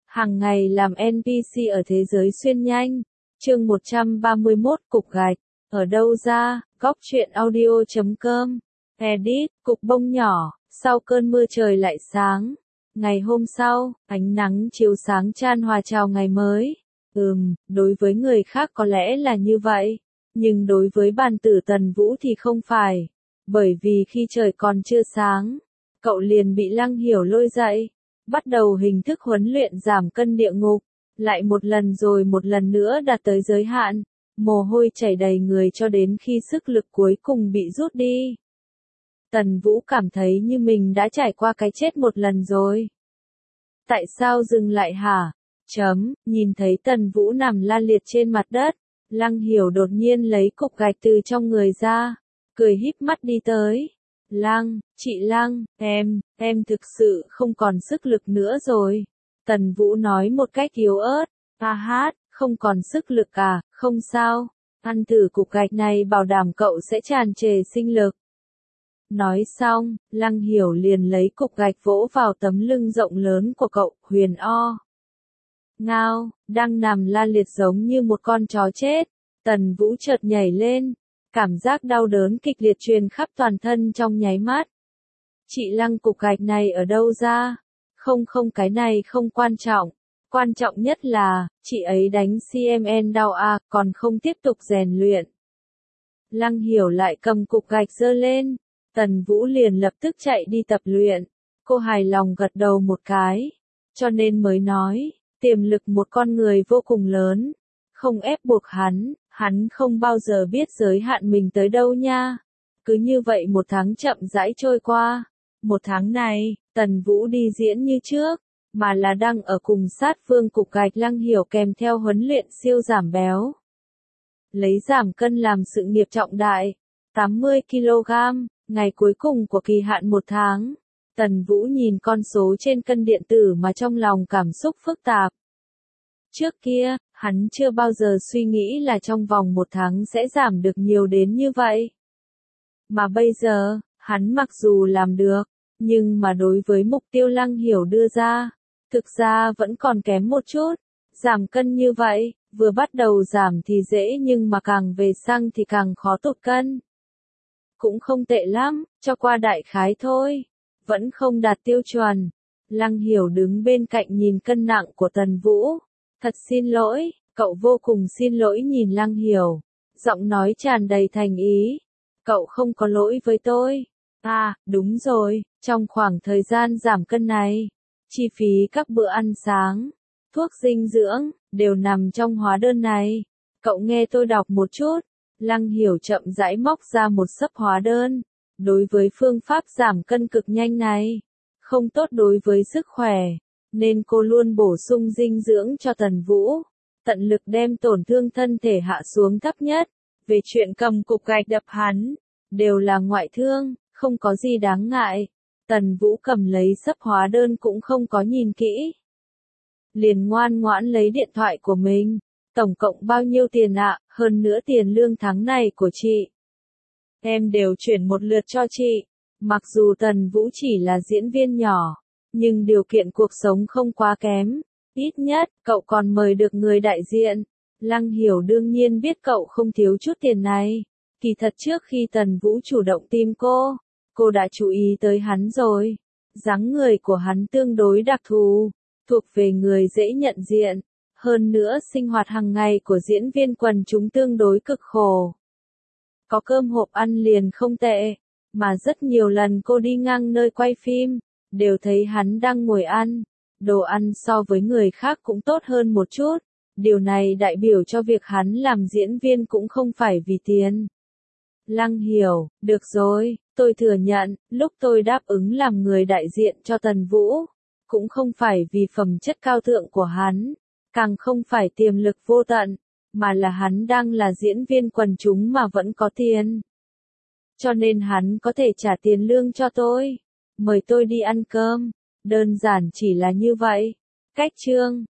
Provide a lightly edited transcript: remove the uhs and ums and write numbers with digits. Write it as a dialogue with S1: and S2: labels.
S1: Hàng ngày làm NPC ở thế giới xuyên nhanh. Chương 131 Cục gạch. Ở đâu ra? Góc truyện audio.com. Edit. Cục bông nhỏ. Sau cơn mưa trời lại sáng. Ngày hôm sau, ánh nắng chiếu sáng chan hòa chào ngày mới. Đối với người khác có lẽ là như vậy. Nhưng đối với bàn tử Tần Vũ thì không phải. Bởi vì khi trời còn chưa sáng, cậu liền bị Lăng Hiểu lôi dậy. Bắt đầu hình thức huấn luyện giảm cân địa ngục. Lại một lần rồi một lần nữa đạt tới giới hạn. Mồ hôi chảy đầy người cho đến khi sức lực cuối cùng bị rút đi. Tần Vũ cảm thấy như mình đã trải qua cái chết một lần rồi. Tại sao dừng lại hả? Nhìn thấy Tần Vũ nằm la liệt trên mặt đất, Lăng Hiểu đột nhiên lấy cục gạch từ trong người ra, cười híp mắt đi tới. Chị Lăng, em thực sự không còn sức lực nữa rồi. Tần Vũ nói một cách yếu ớt. Không còn sức lực à, không sao. Ăn thử cục gạch này bảo đảm cậu sẽ tràn trề sinh lực. Nói xong, Lăng Hiểu liền lấy cục gạch vỗ vào tấm lưng rộng lớn của cậu, Huyền O. Ngao, đang nằm la liệt giống như một con chó chết. Tần Vũ chợt nhảy lên. Cảm giác đau đớn kịch liệt truyền khắp toàn thân trong nháy mắt. Chị Lăng, cục gạch này ở đâu ra? Không, cái này không quan trọng. Quan trọng nhất là, chị ấy đánh CMN đau à, còn không tiếp tục rèn luyện. Lăng Hiểu lại cầm cục gạch giơ lên. Tần Vũ liền lập tức chạy đi tập luyện. Cô hài lòng gật đầu một cái. Cho nên mới nói, tiềm lực một con người vô cùng lớn. Không ép buộc hắn không bao giờ biết giới hạn mình tới đâu nha. Cứ như vậy một tháng chậm rãi trôi qua. Một tháng này, Tần Vũ đi diễn như trước, mà là đang ở cùng sát vương cục gạch Lăng Hiểu kèm theo huấn luyện siêu giảm béo. Lấy giảm cân làm sự nghiệp trọng đại. 80 kg, ngày cuối cùng của kỳ hạn một tháng. Tần Vũ nhìn con số trên cân điện tử mà trong lòng cảm xúc phức tạp. Trước kia, hắn chưa bao giờ suy nghĩ là trong vòng một tháng sẽ giảm được nhiều đến như vậy. Mà bây giờ, hắn mặc dù làm được, nhưng mà đối với mục tiêu Lăng Hiểu đưa ra, thực ra vẫn còn kém một chút. Giảm cân như vậy, vừa bắt đầu giảm thì dễ nhưng mà càng về sau thì càng khó tụt cân. Cũng không tệ lắm, cho qua đại khái thôi. Vẫn không đạt tiêu chuẩn. Lăng Hiểu đứng bên cạnh nhìn cân nặng của Tần Vũ. Thật xin lỗi, cậu vô cùng xin lỗi nhìn Lăng Hiểu. Giọng nói tràn đầy thành ý. Cậu không có lỗi với tôi. Đúng rồi, trong khoảng thời gian giảm cân này, chi phí các bữa ăn sáng, thuốc dinh dưỡng, đều nằm trong hóa đơn này. Cậu nghe tôi đọc một chút. Lăng Hiểu chậm rãi móc ra một xấp hóa đơn. Đối với phương pháp giảm cân cực nhanh này, không tốt đối với sức khỏe, nên cô luôn bổ sung dinh dưỡng cho Tần Vũ, tận lực đem tổn thương thân thể hạ xuống thấp nhất. Về chuyện cầm cục gạch đập hắn, đều là ngoại thương, không có gì đáng ngại. Tần Vũ cầm lấy xấp hóa đơn cũng không có nhìn kỹ. Liền ngoan ngoãn lấy điện thoại của mình. Tổng cộng bao nhiêu tiền ạ? Hơn nữa tiền lương tháng này của chị. Em đều chuyển một lượt cho chị. Mặc dù Tần Vũ chỉ là diễn viên nhỏ, nhưng điều kiện cuộc sống không quá kém. Ít nhất, cậu còn mời được người đại diện. Lăng Hiểu đương nhiên biết cậu không thiếu chút tiền này. Kỳ thật trước khi Tần Vũ chủ động tìm cô đã chú ý tới hắn rồi. Dáng người của hắn tương đối đặc thù, thuộc về người dễ nhận diện. Hơn nữa sinh hoạt hàng ngày của diễn viên quần chúng tương đối cực khổ. Có cơm hộp ăn liền không tệ, mà rất nhiều lần cô đi ngang nơi quay phim, đều thấy hắn đang ngồi ăn. Đồ ăn so với người khác cũng tốt hơn một chút. Điều này đại biểu cho việc hắn làm diễn viên cũng không phải vì tiền. Lăng Hiểu, được rồi, tôi thừa nhận, lúc tôi đáp ứng làm người đại diện cho Tần Vũ, cũng không phải vì phẩm chất cao thượng của hắn, càng không phải tiềm lực vô tận, mà là hắn đang là diễn viên quần chúng mà vẫn có tiền. Cho nên hắn có thể trả tiền lương cho tôi, mời tôi đi ăn cơm, đơn giản chỉ là như vậy. Cách chương